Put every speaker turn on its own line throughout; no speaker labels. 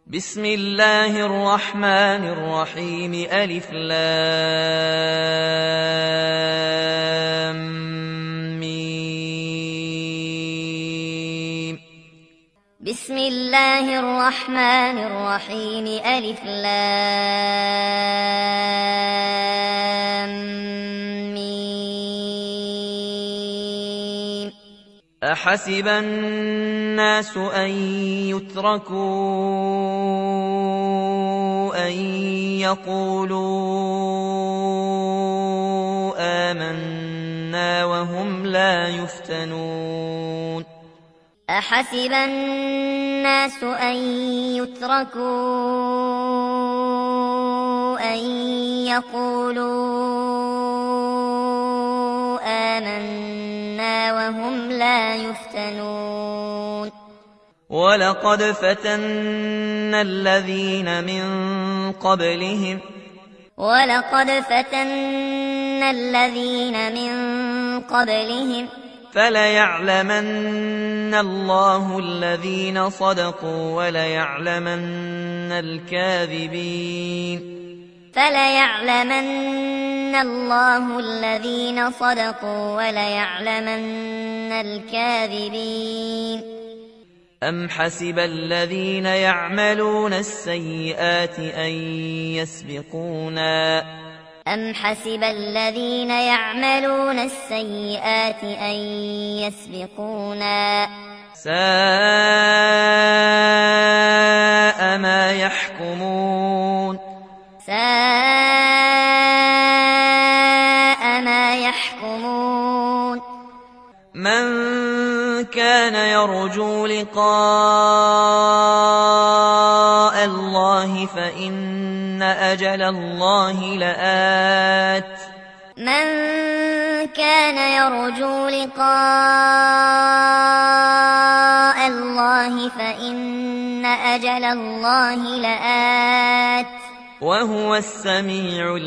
بسم الله الرحمن الرحيم ألف لام ميم.
بسم الله الرحمن الرحيم ألف لام ميم.
أحسب الناس أن يتركوا أن يقولوا آمنا وهم لا يفتنون.
أحسب الناس أن يتركوا أن يقولوا آمنا وهم لا يفتنون.
ولقد فتنا الذين من قبلهم فليعلمن الله الذين صدقوا وليعلمن الكاذبين. أم حسب الذين يعملون السيئات أن يسبقونا ساء ما يحكمون. من كان يرجو لقاء الله فإن أجل الله لآت. وهو السميع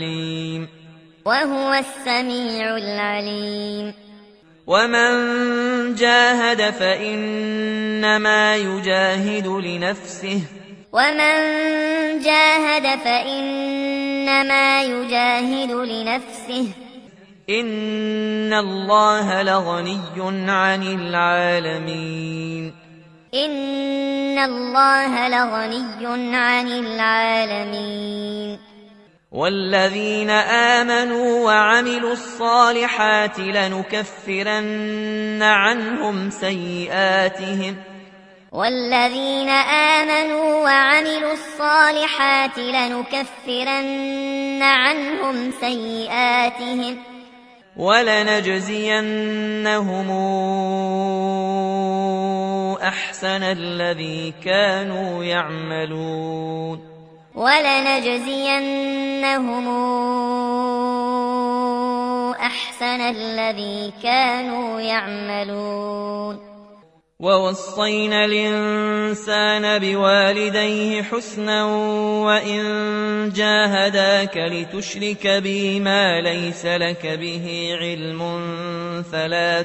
العليم. ومن جاهد فإنما يجاهد لنفسه إن الله لغني عن العالمين. والذين آمنوا وعملوا الصالحات لنكفرن عنهم سيئاتهم ولنجزينهم أحسن الذي كانوا يعملون. ووصينا الإنسان بوالديه حسنا وإن جاهداك لتشرك بي ما ليس لك به علم فلا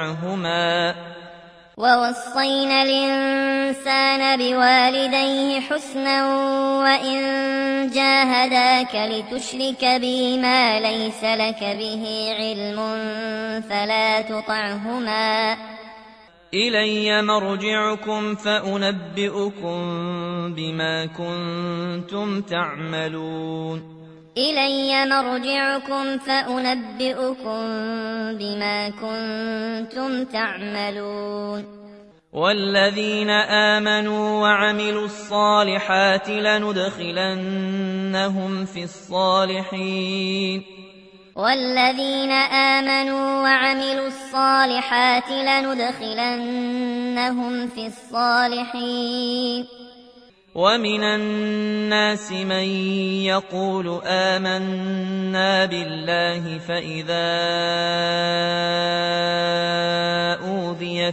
تطعهما إلي مرجعكم فأنبئكم بما كنتم تعملون. والذين آمنوا وعملوا الصالحات لندخلنهم في الصالحين. ومن الناس من يقول آمنا بالله فإذا أوذي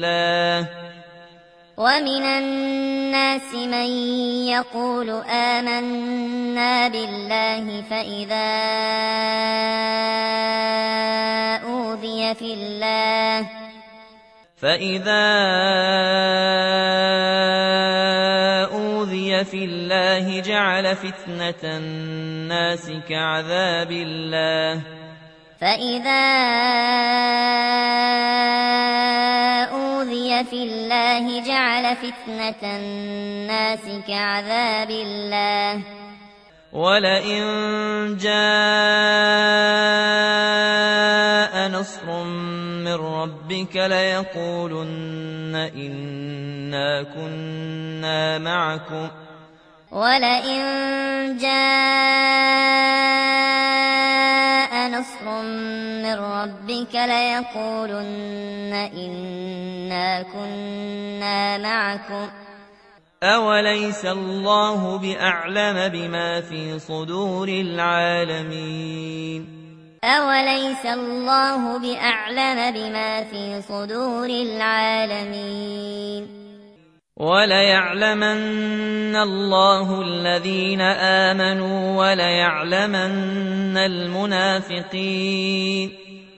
في الله فإذا أوذي في الله جعل فتنة الناس كعذاب الله
فإذا أوذي في الله جعل فتنة الناس كعذاب الله
ولئن جاء نصر من ربك ليقولن إنا كنا معكم
ولئن جاء نصر من ربك ليقولن إنا كنا معكم
أوليس الله بأعلم بما في صدور العالمين
أوليس الله بأعلم بما في صدور العالمين
وليعلمن الله الذين آمنوا وليعلمن المنافقين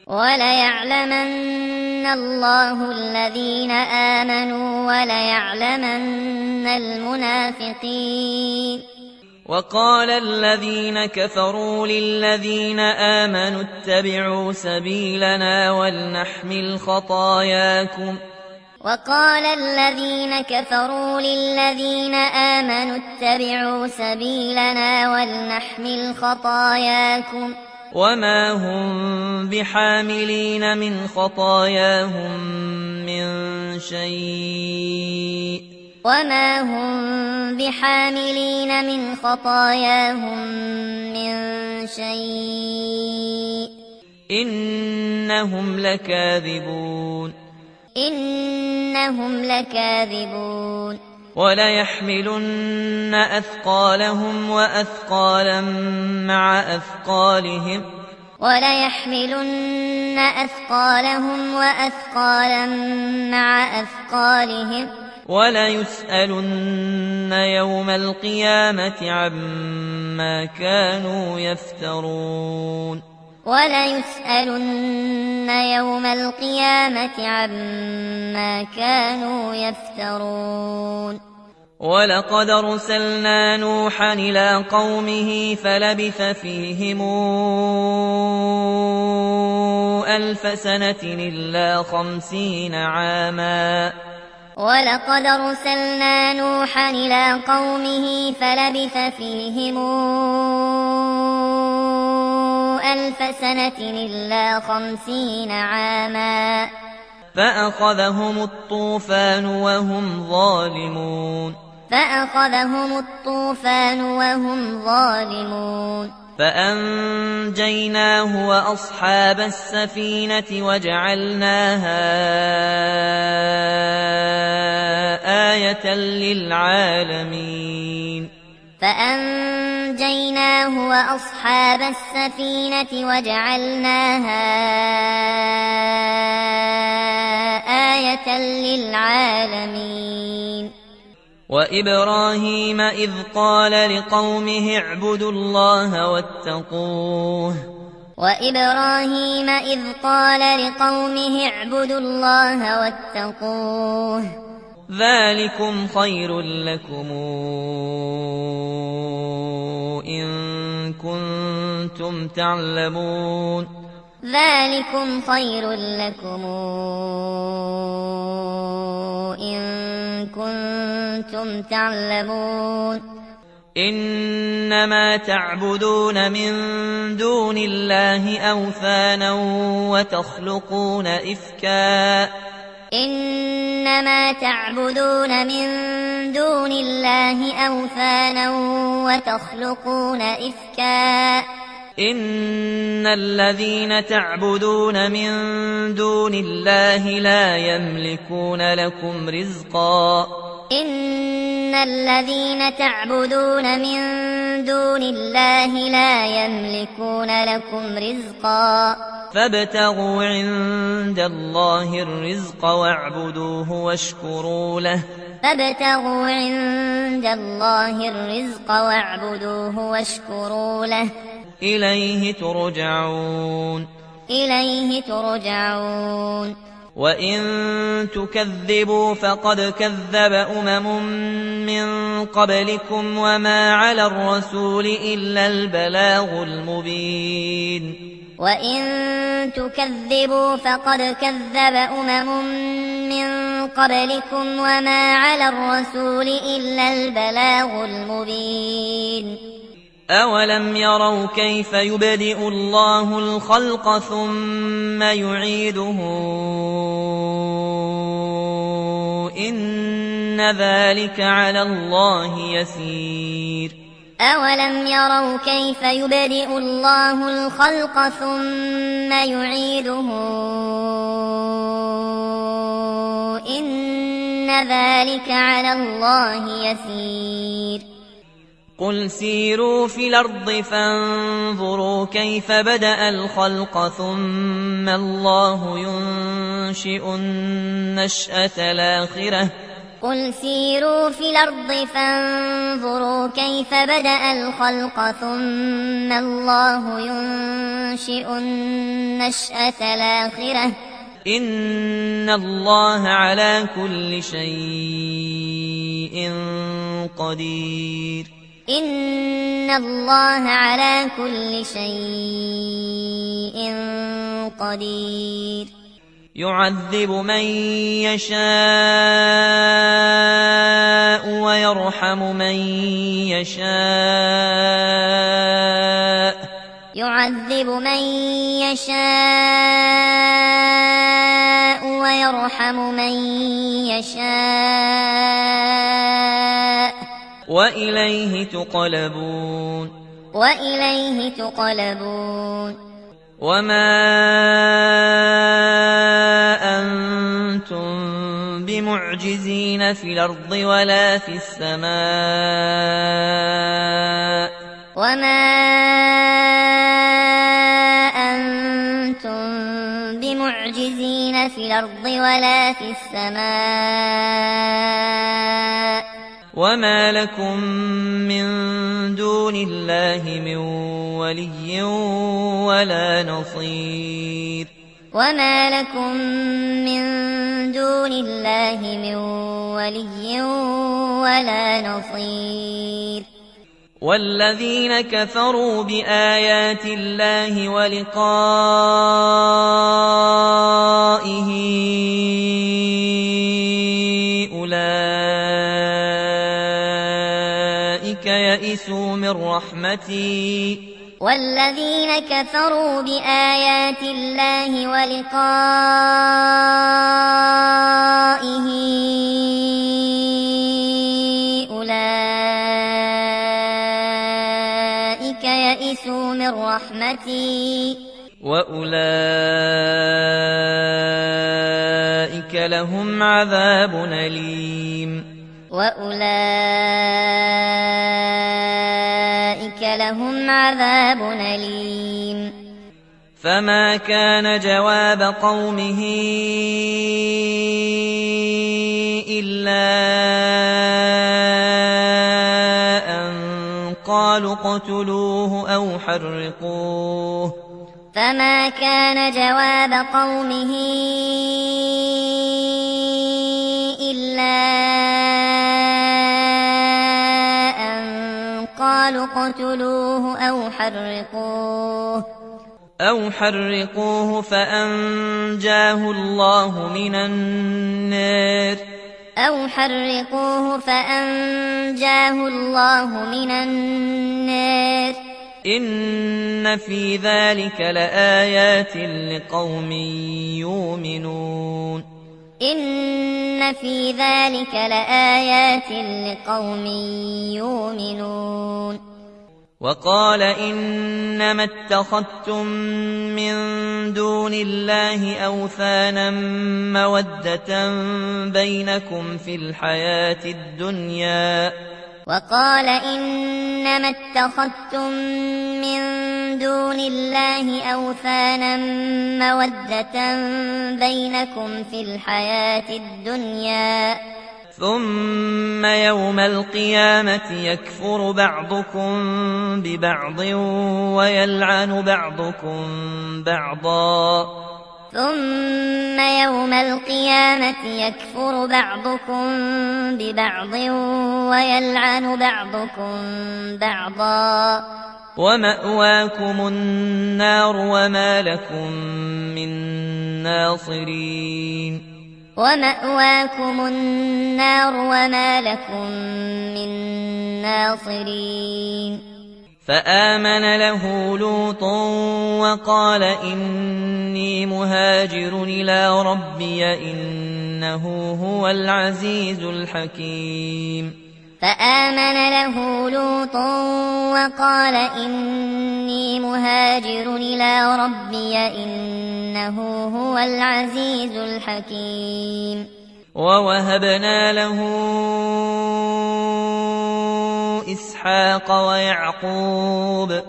وليعلمن الله الذين آمنوا وليعلمن المنافقين
وقال الذين كفروا للذين آمنوا اتبعوا سبيلنا ولنحمل خطاياكم
وقال الذين كفروا للذين آمنوا اتبعوا سبيلنا ولنحمل خطاياكم
وما هم بحاملين من خطاياهم من شيء
وما هم بحاملين من خطاياهم من شيء
إنهم لكاذبون
إنهم لكاذبون
وليحملن أثقالهم وأثقالا مع أثقالهم
وليحملن أثقالهم وأثقالا مع أثقالهم
وليسألن يوم القيامة عما كانوا يفترون
وليسألن يوم القيامة عما كانوا يفترون
ولقد أرسلنا نوحا إلى قومه فلبث فيهم 1000 سنة إلا 50 عاما
ولقد أرسلنا نوحا إلى قومه فلبث فيهم 1000 سنة إلا 50 عاما
فأخذهم الطوفان وهم ظالمون
فأخذهم الطوفان وهم ظالمون
فأنجيناه وأصحاب السفينة وجعلناها آية للعالمين
فأنجيناه وأصحاب السفينة وجعلناها آية للعالمين
وإبراهيم إذ قال لقومه اعبدوا الله واتقوه
وإبراهيم إذ قال لقومه اعبدوا الله واتقوه
ذلكم خير لكم إن كنتم تعلمون
ذلكم خير لكم إن كنتم تعلمون
إنما تعبدون من دون الله أوثانا وتخلقون إفكا
إنما تعبدون من دون الله أوثانا وتخلقون إفكا
إن الذين تعبدون من دون الله لا يملكون لكم رزقا
إن الذين تعبدون من دون الله لا يملكون لكم رزقا
فابتغوا عند الله الرزق واعبدوه واشكروا له
فابتغوا عند الله الرزق واعبدوه واشكروا له
إليه ترجعون
إليه ترجعون
وإن تكذبوا فقد كذب من قبلكم وما على الرسول إلا البلاغ المبين
وإن تكذبوا فقد كذب من قبلكم وما على الرسول إلا البلاغ المبين
أولم يروا كيف يبدئ الله الخلق ثم يعيده إن ذلك على الله يسير
أولم يروا كيف يبدئ الله الخلق ثم يعيده إن ذلك على الله يسير
قل سيروا في الأرض فانظروا كيف بدأ الخلق ثم الله ينشئ النشأة الآخرة
قل سيروا في الأرض فانظروا كيف بدأ الخلق ثم الله ينشئ النشأة الآخرة
إن الله على كل شيء قدير
إن الله على كل شيء قدير
يعذب من يشاء ويرحم من يشاء
يعذب من يشاء ويرحم من يشاء
وإليه تقلبون وما أنتم بمعجزين في الأرض ولا في السماء
وما أنتم بمعجزين في الأرض ولا في السماء
وما لكم من دون الله من ولي ولا نصير
وما لكم من دون الله من ولي ولا نصير
والذين كفروا بآيات الله ولقائه أولئك يئسوا من رحمتي
والذين كفروا بآيات الله ولقائه أولئك يئسوا من رحمتي
وأولئك لهم عذاب أليم فما كان جواب قومه إلا أن قالوا اقتلوه أو حرقوه
فما كان جواب قومه إلا أن قالوا اقتلوه أو حرقوه فأنجاه الله من النار إن في ذلك لآيات لقوم يؤمنون وقال إنما اتخذتم من دون الله أوثانا مودة بينكم في الحياة الدنيا ثم يوم القيامة يكفر بعضكم ببعض ويلعن بعضكم بعضا
ثم يوم القيامة يكفر بعضكم ببعض ويلعن بعضكم بعضا
ومأواكم النار وما لكم من ناصرين
ومأواكم النار وما لكم من ناصرين
فآمن له لوط وقال إني مهاجر إلى ربي إنه هو العزيز الحكيم
فآمن له لوط وقال إني مهاجر إلى ربي إنه هو العزيز الحكيم
ووهبنا له إسحاق ويعقوب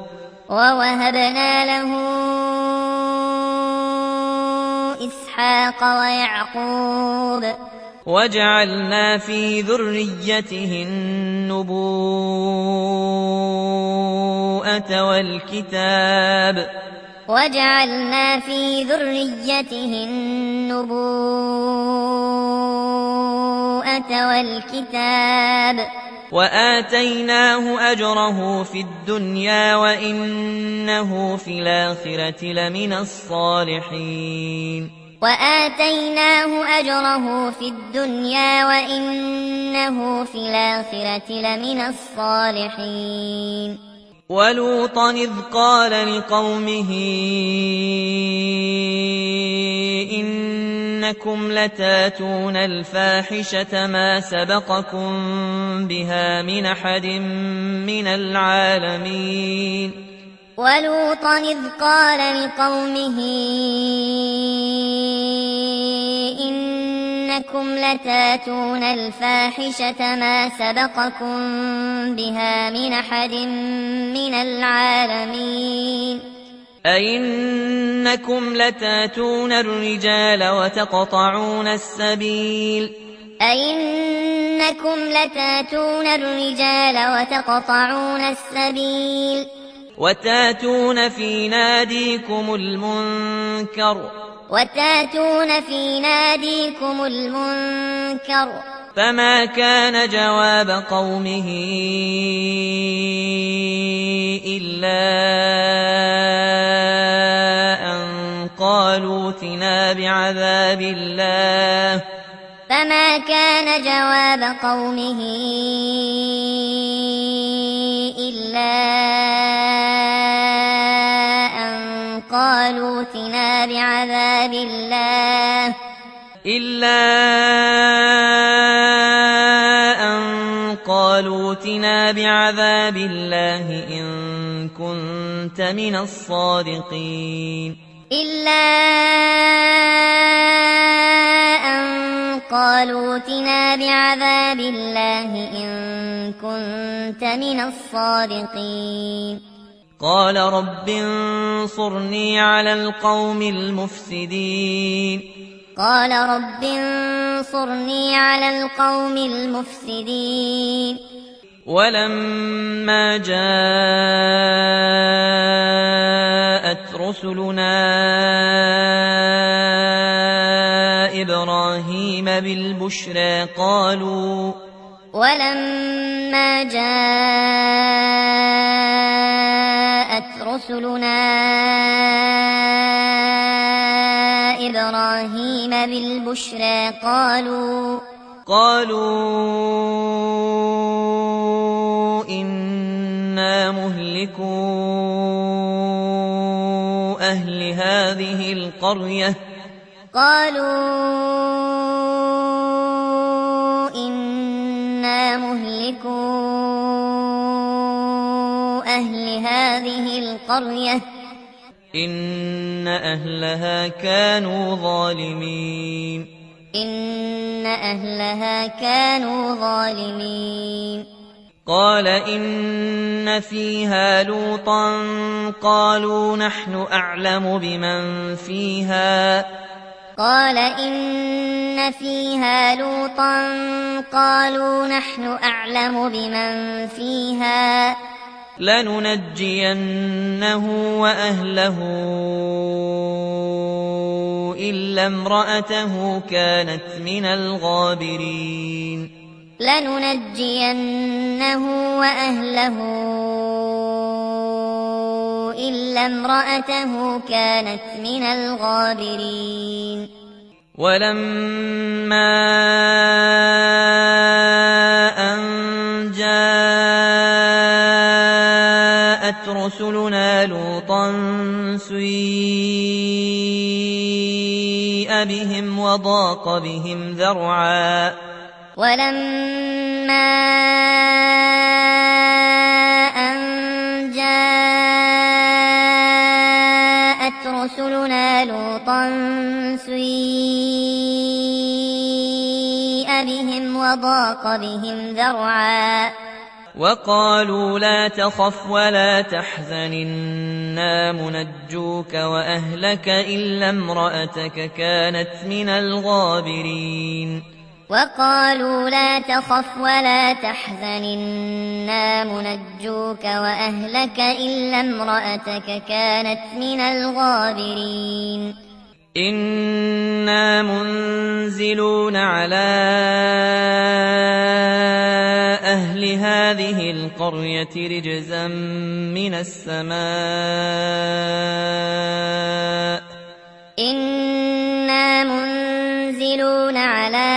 وجعلنا في ذريته النبوءة والكتاب وآتيناه أجره في الدنيا وإنه في الآخرة لمن الصالحين ولوطا إذ قال لقومه إنكم لتاتون الفاحشة ما سبقكم بها من أحد من العالمين
ولوطا إذ قال لقومه إنكم لتاتون الفاحشة ما سبقكم بها من أحد من العالمين
أئنكم لتاتون الرجال وتقطعون السبيل وتاتون في ناديكم المنكر فما كان جواب قومه إلا أن قالوا ائتنا بعذاب الله إن كنت من الصادقين قال رب انصرني على القوم المفسدين ولما جاءت رسلنا إبراهيم بالبشرى قالوا إنا مهلكو أهل هذه القرية إن أهلها كانوا ظالمين قال إن فيها لوطا قالوا نحن أعلم بمن فيها
لننجينه وأهله إلا امرأته كانت من الغابرين
لننجينه وأهله إلا امرأته كانت من الغابرين
ولما أن جاءت رسلنا لوطا سيء بهم وضاق بهم ذرعا
ولما أن جاءت رسلنا لوطا سيء بهم وضاق بهم ذرعا
وقالوا لا تخف ولا تحزن إنا منجوك وأهلك إلا امرأتك كانت من الغابرين
وقالوا لا تخف ولا تحزن إنا منجوك وأهلك إلا امرأتك كانت من الغابرين
إنا منزلون على أهل هذه القرية رجزا من السماء
إنا منزلون على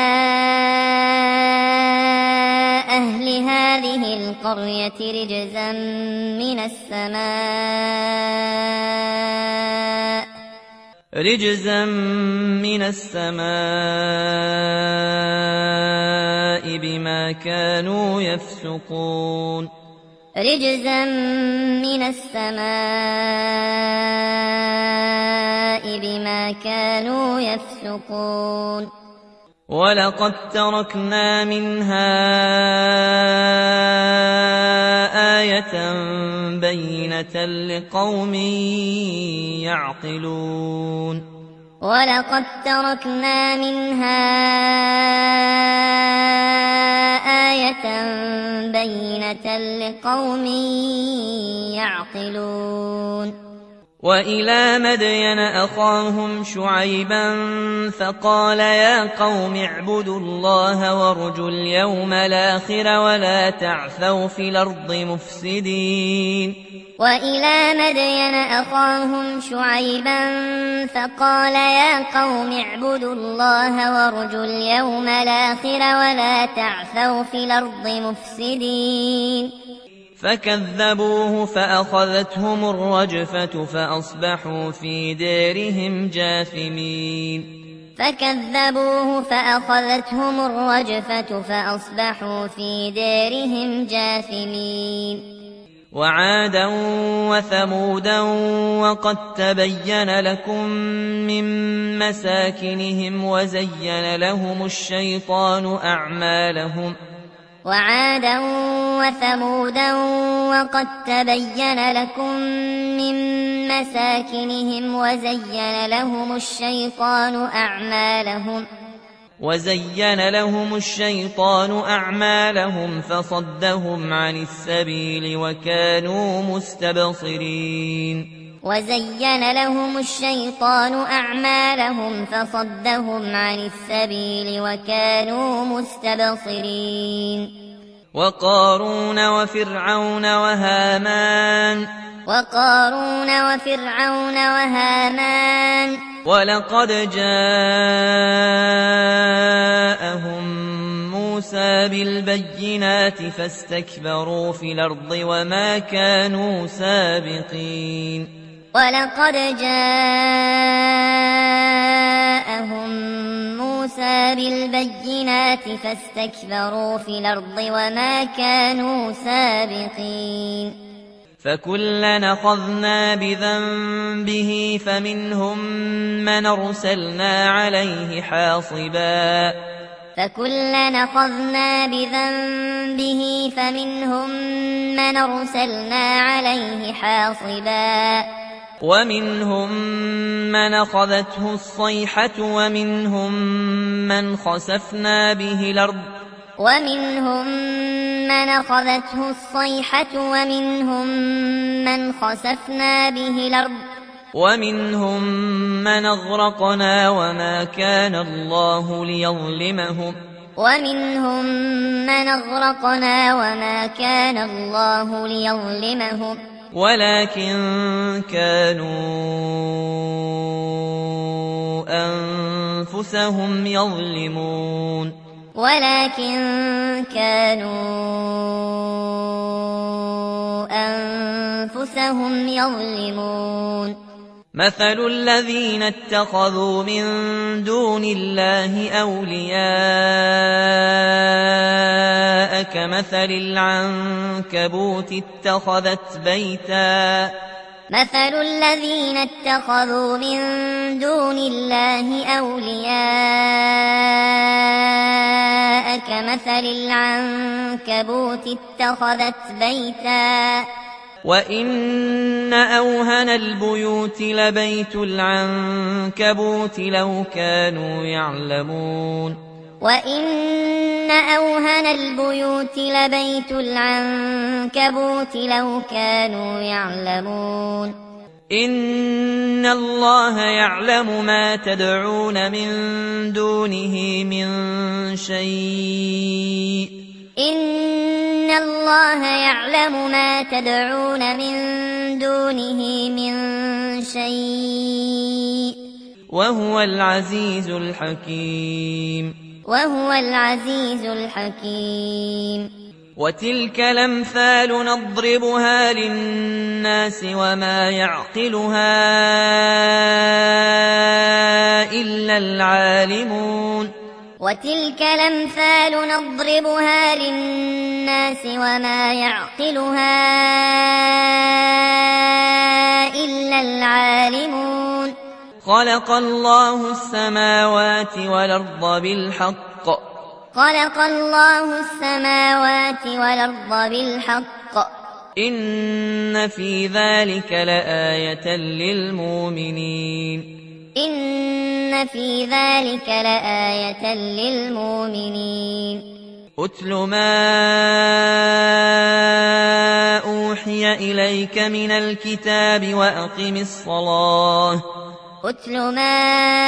أهل هذه القرية رجزا من السماء
بما كانوا يفسقون
رجزا من السماء بما كانوا يفسقون
ولقد تركنا منها آية بينة لقوم يعقلون
ولقد تركنا منها آية بينة لقوم يعقلون
وإلى مدين أخاهم شعيبا فقال يا قوم اعبدوا الله وارجوا اليوم الآخر ولا تعثوا في الأرض مفسدين
وإلى مدين أخاهم شعيبا فقال يا قوم اعبدوا الله وارجوا اليوم الآخر ولا تعثوا في الأرض مفسدين
فكذبوه فأخذتهم الرجفة فأصبحوا في دارهم جاثمين
فكذبوه فأخذتهم الرجفة فأصبحوا في دارهم جاثمين
وعادا وثمودا وقد تبين لكم من مساكنهم وزين لهم الشيطان أعمالهم
وعادا وثمودا وقد تبين لكم من مساكنهم وزين لهم الشيطان أعمالهم فصدهم عن السبيل وكانوا مستبصرين وزين لهم الشيطان أعمالهم فصدهم عن السبيل وكانوا مستبصرين
وقارون وفرعون وهامان ولقد جاءهم موسى بالبينات فاستكبروا في الأرض وما كانوا سابقين
ولقد جاءهم موسى بالبينات فاستكبروا في الأرض وما كانوا سابقين
فكلا أخذنا بذنبه فمنهم من أرسلنا عليه حاصبا ومنهم من أخذته الصيحة ومنهم من خسفنا به الأرض
ومنهم من أخذته الصيحة ومنهم من خسفنا به الأرض
ومنهم من أغرقنا وما كان الله ليظلمهم
ومنهم من أغرقنا وما كان الله ليظلمهم
ولكن كانوا أنفسهم يظلمون
ولكن كانوا أنفسهم يظلمون
مثل الذين اتخذوا من دون الله أولياء كمثل العنكبوت اتخذت بيتا
مثل الذين اتخذوا من دون الله أولياء كمثل العنكبوت اتخذت بيتا
وإن أوهن البيوت لبيت العنكبوت لو كانوا يعلمون
وإن أوهن البيوت لبيت العنكبوت لو كانوا يعلمون
إن الله يعلم ما تدعون من دونه من شيء
إن الله يعلم ما تدعون من دونه من شيء
وهو العزيز الحكيم
وهو العزيز الحكيم
وتلك الأمثال نضربها للناس وما يعقلها إلا العالمون
وتلك الأمثال نضربها للناس وما يعقلها إلا العالمون
خلق الله السماوات والأرض بالحق
خلق الله السماوات والأرض بالحق
إن في ذلك لآية للمؤمنين
إن في ذلك لآية للمؤمنين
أتل ما أوحي إليك من الكتاب وأقم الصلاة
أتل ما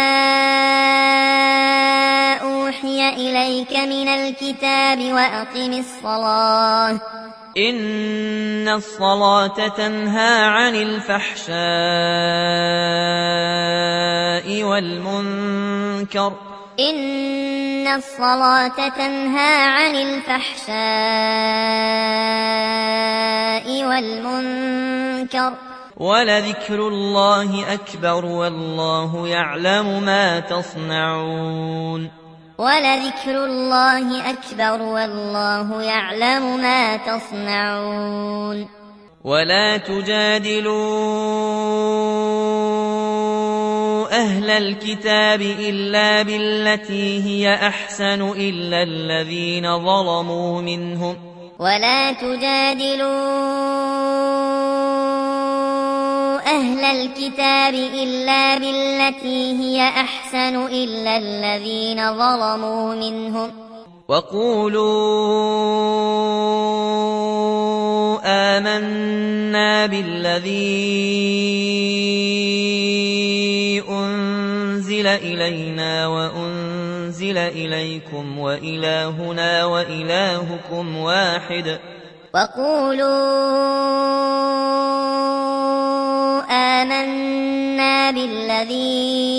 أوحي إليك من الكتاب وأقم الصلاة
إن الصلاة تنهى عن الفحشاء والمنكر
إن الصلاة تنهى عن الفحشاء والمنكر
ولذكر الله أكبر والله يعلم ما تصنعون
ولذكر الله أكبر والله يعلم ما تصنعون
ولا تجادلوا أهل الكتاب إلا بالتي هي أحسن إلا الذين ظلموا منهم
ولا تجادلوا أهل الكتاب إلا بالتي هي أحسن إلا الذين ظلموا منهم
وقولوا آمنا بالذي أنزل إلينا وأنزل إليكم وإلهنا وإلهكم واحد
وقولوا آمنا بالذي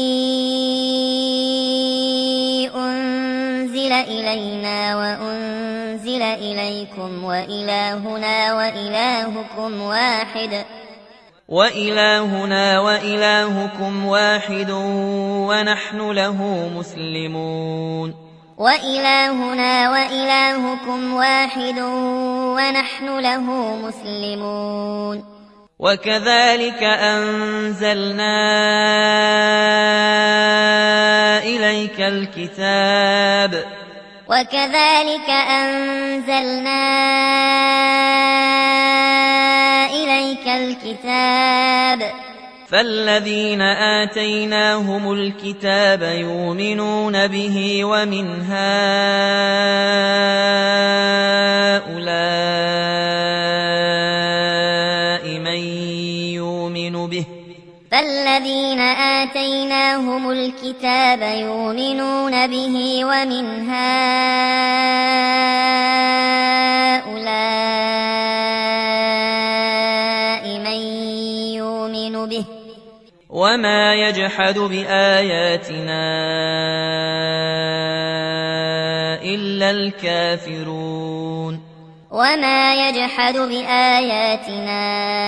أنزل إلينا وأنزل إليكم وإلهنا وإلهكم واحد ونحن له مسلمون وإلهنا وإلهكم واحد ونحن له مسلمون
وكذلك أنزلنا إليك الكتاب
وكذلك أنزلنا إليك الكتاب
فالذين آتيناهم الكتاب يؤمنون به ومن هؤلاء من يؤمن به
فالذين آتيناهم الكتاب يؤمنون به ومن هؤلاء من يؤمن به
وما يجحد بآياتنا إلا الكافرون
وما يجحد بآياتنا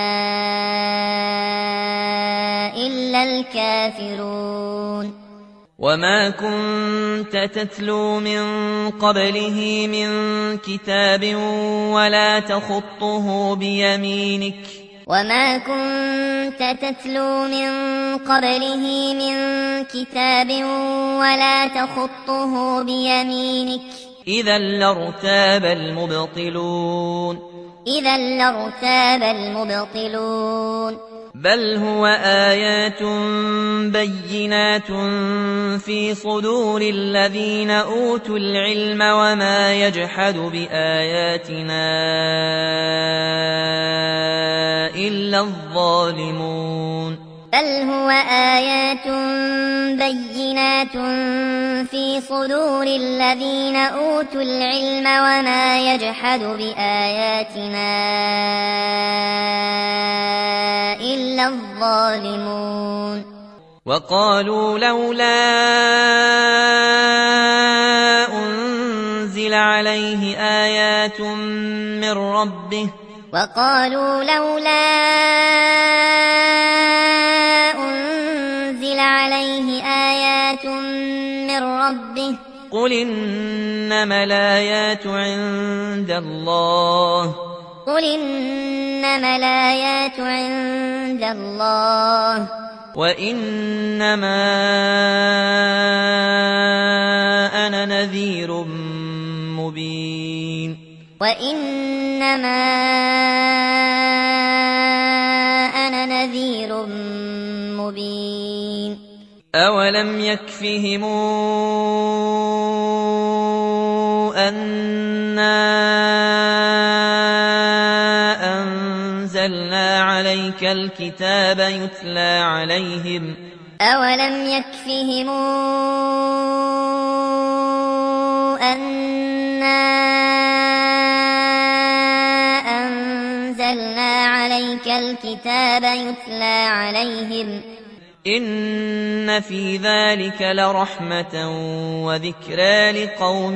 إلا الكافرون
وما كنت تتلو من قبله من كتاب ولا تخطه بيمينك
وما كنت تتلو من قبله من كتاب ولا تخطه بيمينك
إذا لارتاب المبطلون بل هو آيات بينات في صدور الذين أوتوا العلم وما يجحد بآياتنا إلا الظالمون
بل هو آيات بينات في صدور الذين أوتوا العلم وما يجحد بآياتنا إلا الظالمون
وقالوا لولا أنزل عليه آيات من ربه
وقالوا لولا أنزل عليه آيات من ربه
قل إنما الآيات عند الله وإنما أنا نذير مبين أولم يكفهم أنا أنزلنا عليك الكتاب يتلى عليهم
أولم يكفهم أنا أنزلنا عليك الكتاب يتلى عليهم
إن في ذلك لرحمة وذكرى لقوم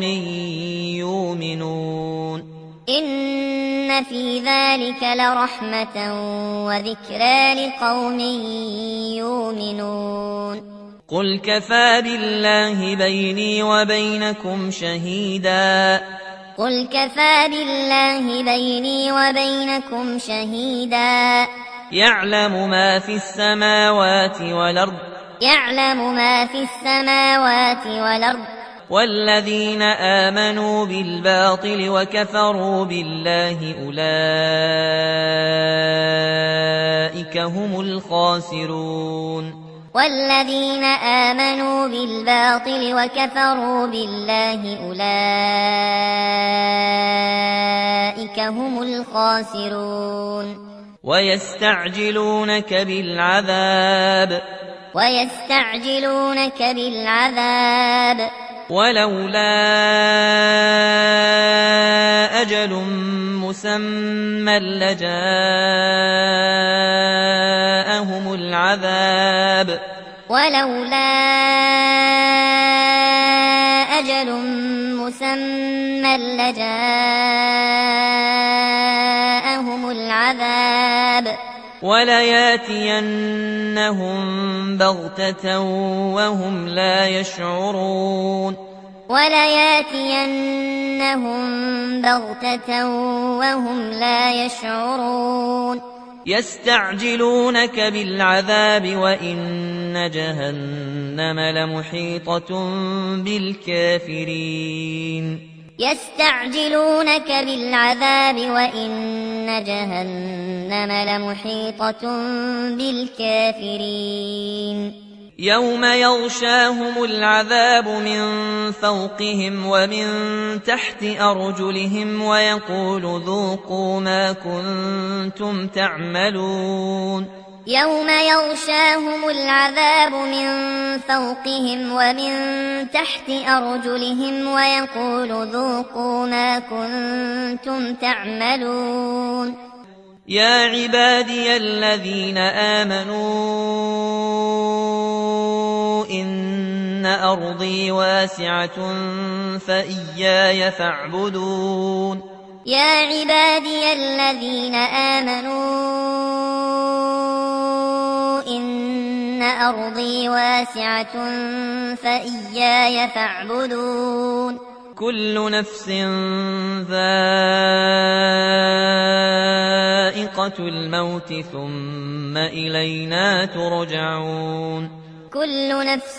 يؤمنون
إن في ذلك لرحمة وذكرى لقوم يؤمنون
قل كفى بالله بيني وبينكم شهيدا يعلم ما في السماوات والأرض والذين آمنوا بالباطل وكفروا بالله أولئك هم الخاسرون
والذين آمنوا بالباطل وكفروا بالله أولئك هم الخاسرون
ويستعجلونك بالعذاب ولولا أجل مسمى لجاءهم العذاب ولياتينهم بغتة وهم لا يشعرون يستعجلونك بالعذاب وإن جهنم لمحيطة بالكافرين
يستعجلونك بالعذاب وإن جهنم لمحيطة بالكافرين
يوم يغشاهم العذاب من فوقهم ومن تحت أرجلهم ويقول ذوقوا ما كنتم تعملون
يوم يغشاهم العذاب من فوقهم ومن تحت أرجلهم ويقول ذوقوا ما كنتم تعملون
يا عبادي الذين آمنوا إن أرضي واسعة فإياي فاعبدون
يا عبادي الذين آمنوا إن أرضي واسعة فإياي فاعبدون
كل نفس ذائقة الموت ثم إلينا ترجعون
كل نفس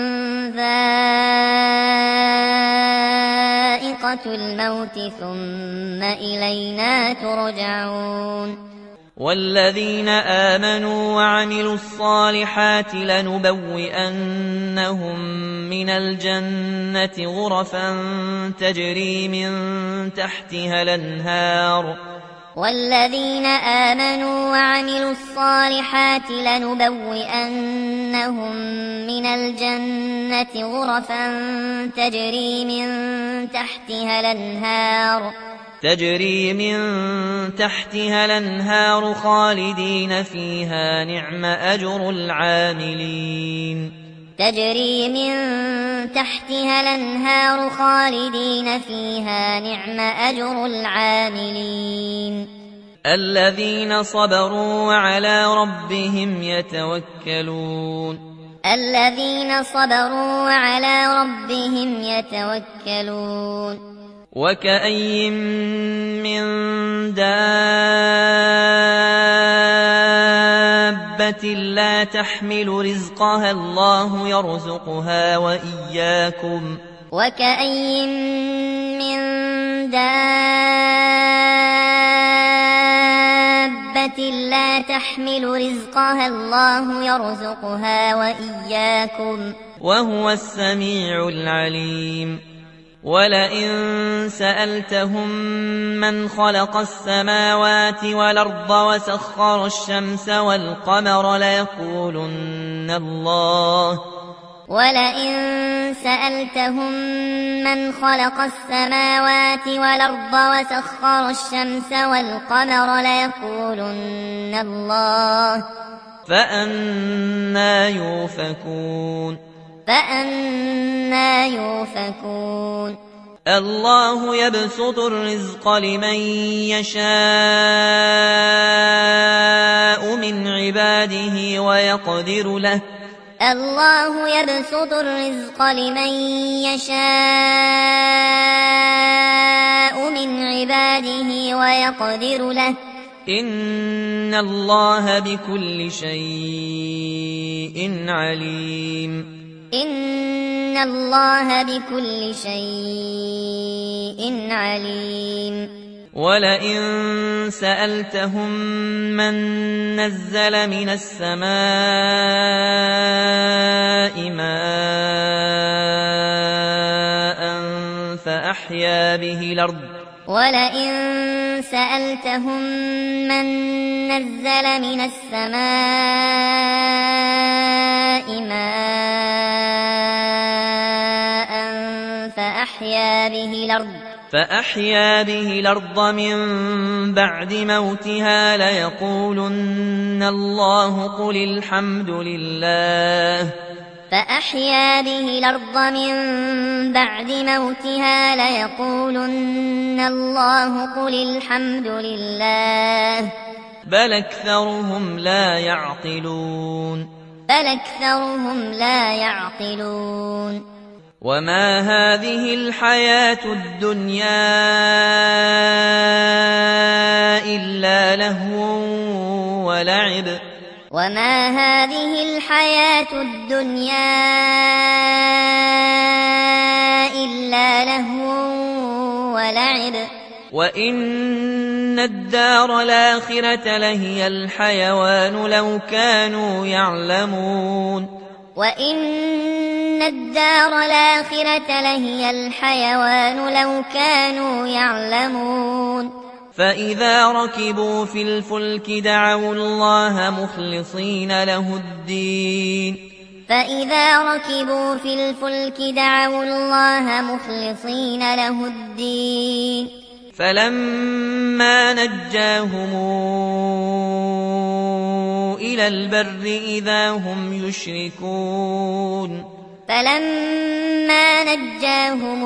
ذائقة الموت ثم إلينا ترجعون
والذين آمنوا وعملوا الصالحات لنبوئنهم من الجنة غرفا تجري من تحتها الأنهار
والذين آمنوا وعملوا الصالحات لنبوئنهم من الجنة غرفا تجري من تحتها الأنهار خالدين فيها نعم أجر العاملين تجري من تحتها الأنهار خالدين فيها نعم أجر العاملين
الذين صبروا وعلى ربهم يتوكلون
الذين صبروا وعلى ربهم يتوكلون
وكأين من دابة لا تحمل رزقها الله يرزقها وإياكم
وكأين من دابة لا تحمل رزقها الله يرزقها وإياكم
وهو السميع العليم ولئن سألتهم من خلق السماوات والأرض وسخر الشمس والقمر ليقولن الله
ولئن سألتهم من خلق السماوات والأرض وسخر الشمس والقمر ليقولن الله
فأنى يؤفكون الله يبسط الرزق لمن يشاء من عباده ويقدر له
الله يبسط الرزق لمن يشاء من عباده ويقدر له
إن الله بكل شيء عليم
إن الله بكل شيء عليم
ولئن سألتهم من نزل من السماء ماء فأحيا به الأرض
ولئن سألتهم من نزل من السماء ماء فأحيا به الأرض من بعد موتها ليقولن الله قل الحمد لله فأحيا به الأرض من بعد موتها ليقولن الله قل الحمد لله
بل أكثرهم لا يعقلون وما هذه الحياة الدنيا إلا لهو ولعب
وما هذه الحياة الدنيا إلا لهو ولعب
وإن الدار الآخرة لهي الحيوان لو كانوا يعلمون
وإن الدار الآخرة لهي الحيوان لو كانوا يعلمون
فإذا ركبوا في الفلك دعوا الله مخلصين له الدين
فإذا ركبوا في الفلك دعوا الله مخلصين له الدين
فلما نجاهم إلى البر إذا هم يشركون
فلما نجاهم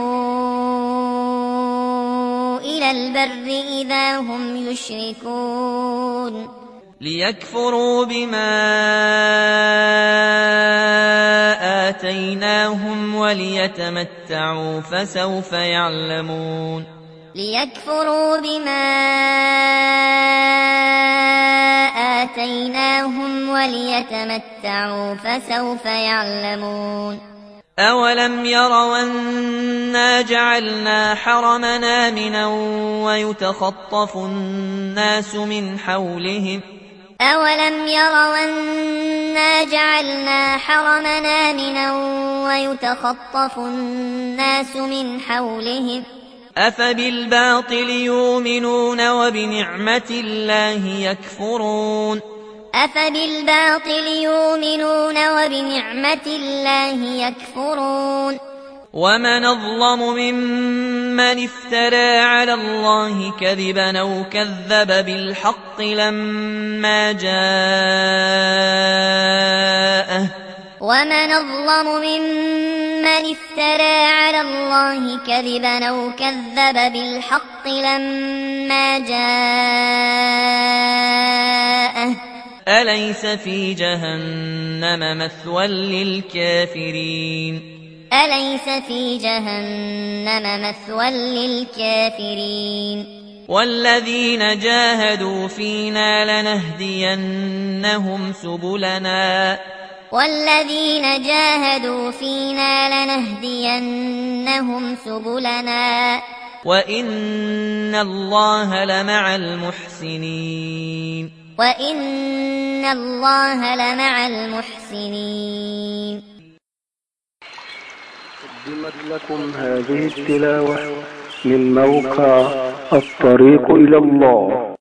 إلى البر إذا هم يشركون
ليكفروا بما آتيناهم وليتمتعوا فسوف يعلمون
ليكفروا بما آتيناهم وليتمتعوا فسوف يعلمون
أولم يروا أنا جعلنا حرمنا آمنا ويتخطف الناس من حولهم
أولم يروا أنا جعلنا حرمنا آمنا ويتخطف الناس من حولهم
أفبالباطل يؤمنون وبنعمة الله يكفرون
أفبالباطل يؤمنون وبنعمة الله يكفرون
ومن أظلم ممن افترى على الله كذبا أو كذب بالحق لما جاءه
ومن أظلم ممن افترى على الله كذبا أو كذب بالحق لما جاءه
أليس في جهنم مثوى للكافرين
أليس في جهنم مثوى للكافرين
والذين جاهدوا فينا لنهدينهم سبلنا
والذين جاهدوا فينا لنهدينهم سبلنا
وإن الله لمع المحسنين
وإن الله لمع المحسنين.
قدمت لكم هذه التلاوة من موقع الطريق إلى الله.